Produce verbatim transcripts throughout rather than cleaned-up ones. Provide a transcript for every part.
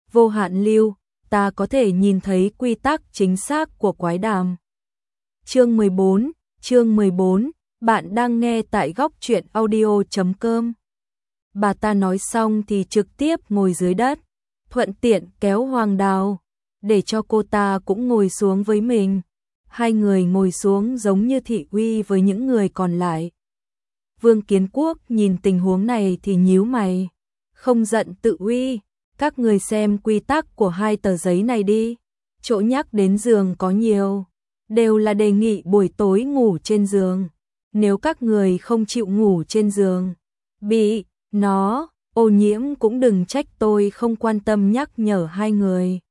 vô hạn lưu, ta có thể nhìn thấy quy tắc chính xác của quái đàm. Chương mười bốn, chương mười bốn, bạn đang nghe tại góc truyện audio chấm com. Bà ta nói xong thì trực tiếp ngồi dưới đất, thuận tiện kéo Hoàng Đào, để cho cô ta cũng ngồi xuống với mình. Hai người ngồi xuống giống như thị uy với những người còn lại. Vương Kiến Quốc nhìn tình huống này thì nhíu mày, không giận tự uy, các người xem quy tắc của hai tờ giấy này đi. Chỗ nhắc đến giường có nhiều, đều là đề nghị buổi tối ngủ trên giường. Nếu các người không chịu ngủ trên giường, bị nó ô nhiễm cũng đừng trách tôi không quan tâm nhắc nhở hai người.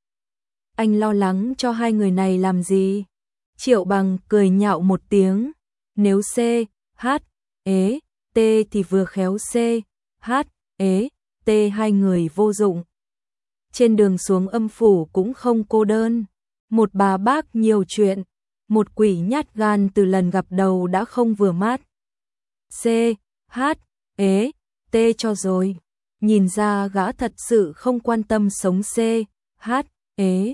Anh lo lắng cho hai người này làm gì? Triệu Bằng cười nhạo một tiếng, nếu C, H, ế, T thì vừa khéo C, H, ế, T hai người vô dụng. Trên đường xuống âm phủ cũng không cô đơn, một bà bác nhiều chuyện, một quỷ nhát gan từ lần gặp đầu đã không vừa mắt. C, H, ế, T cho rồi, nhìn ra gã thật sự không quan tâm sống C, H, ế,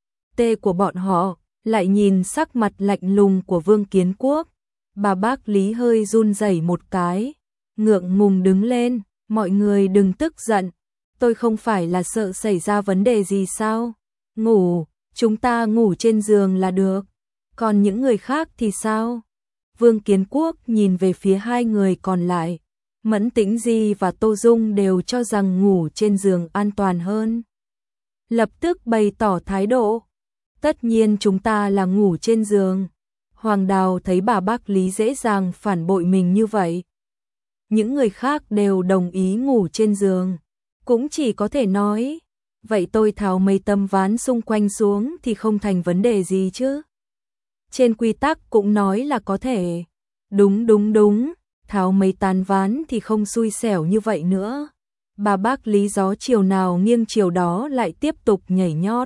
T của bọn họ. Lại nhìn sắc mặt lạnh lùng của Vương Kiến Quốc, bà bác Lý hơi run rẩy một cái, ngượng ngùng đứng lên, mọi người đừng tức giận, tôi không phải là sợ xảy ra vấn đề gì sao, ngủ, chúng ta ngủ trên giường là được, còn những người khác thì sao? Vương Kiến Quốc nhìn về phía hai người còn lại, Mẫn Tĩnh Di và Tô Dung đều cho rằng ngủ trên giường an toàn hơn. Lập tức bày tỏ thái độ. Tất nhiên chúng ta là ngủ trên giường. Hoàng Đào thấy bà bác Lý dễ dàng phản bội mình như vậy. Những người khác đều đồng ý ngủ trên giường. Cũng chỉ có thể nói, vậy tôi tháo mấy tấm ván xung quanh xuống thì không thành vấn đề gì chứ. Trên quy tắc cũng nói là có thể. Đúng đúng đúng, tháo mấy tán ván thì không xui xẻo như vậy nữa. Bà bác Lý gió chiều nào nghiêng chiều đó lại tiếp tục nhảy nhót.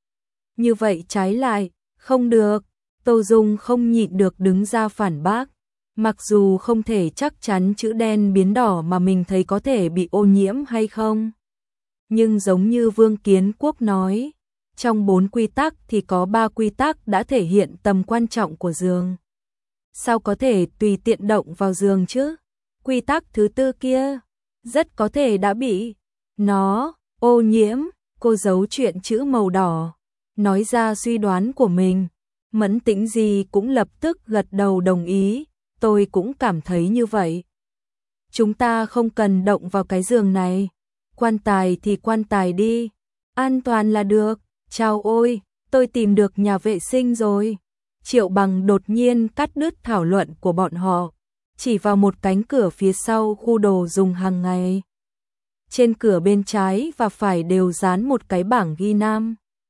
Như vậy trái lại, không được, Tô Dung không nhịn được đứng ra phản bác. Mặc dù không thể chắc chắn chữ đen biến đỏ mà mình thấy có thể bị ô nhiễm hay không. Nhưng giống như Vương Kiến Quốc nói, trong bốn quy tắc thì có ba quy tắc đã thể hiện tầm quan trọng của giường. Sao có thể tùy tiện động vào giường chứ? Quy tắc thứ tư kia, rất có thể đã bị nó ô nhiễm, cô giấu chuyện chữ màu đỏ. Nói ra suy đoán của mình, Mẫn Tĩnh Di cũng lập tức gật đầu đồng ý, tôi cũng cảm thấy như vậy. Chúng ta không cần động vào cái giường này, quan tài thì quan tài đi, an toàn là được, chao ôi, tôi tìm được nhà vệ sinh rồi. Triệu Bằng đột nhiên cắt đứt thảo luận của bọn họ, chỉ vào một cánh cửa phía sau khu đồ dùng hàng ngày. Trên cửa bên trái và phải đều dán một cái bảng ghi nam.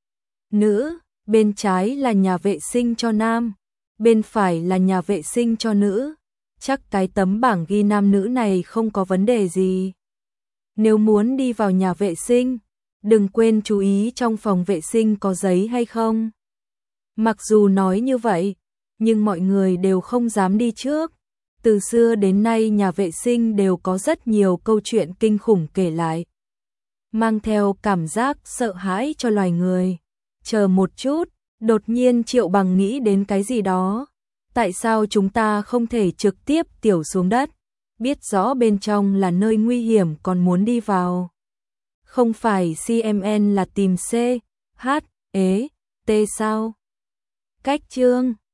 Nữ, bên trái là nhà vệ sinh cho nam, bên phải là nhà vệ sinh cho nữ. Chắc cái tấm bảng ghi nam nữ này không có vấn đề gì. Nếu muốn đi vào nhà vệ sinh, đừng quên chú ý trong phòng vệ sinh có giấy hay không. Mặc dù nói như vậy, nhưng mọi người đều không dám đi trước. Từ xưa đến nay nhà vệ sinh đều có rất nhiều câu chuyện kinh khủng kể lại, mang theo cảm giác sợ hãi cho loài người. Chờ một chút, đột nhiên Triệu Bằng nghĩ đến cái gì đó. Tại sao chúng ta không thể trực tiếp tiểu xuống đất? Biết rõ bên trong là nơi nguy hiểm còn muốn đi vào. Không phải xê em en là tìm C, H, ế, T sao? Cách chương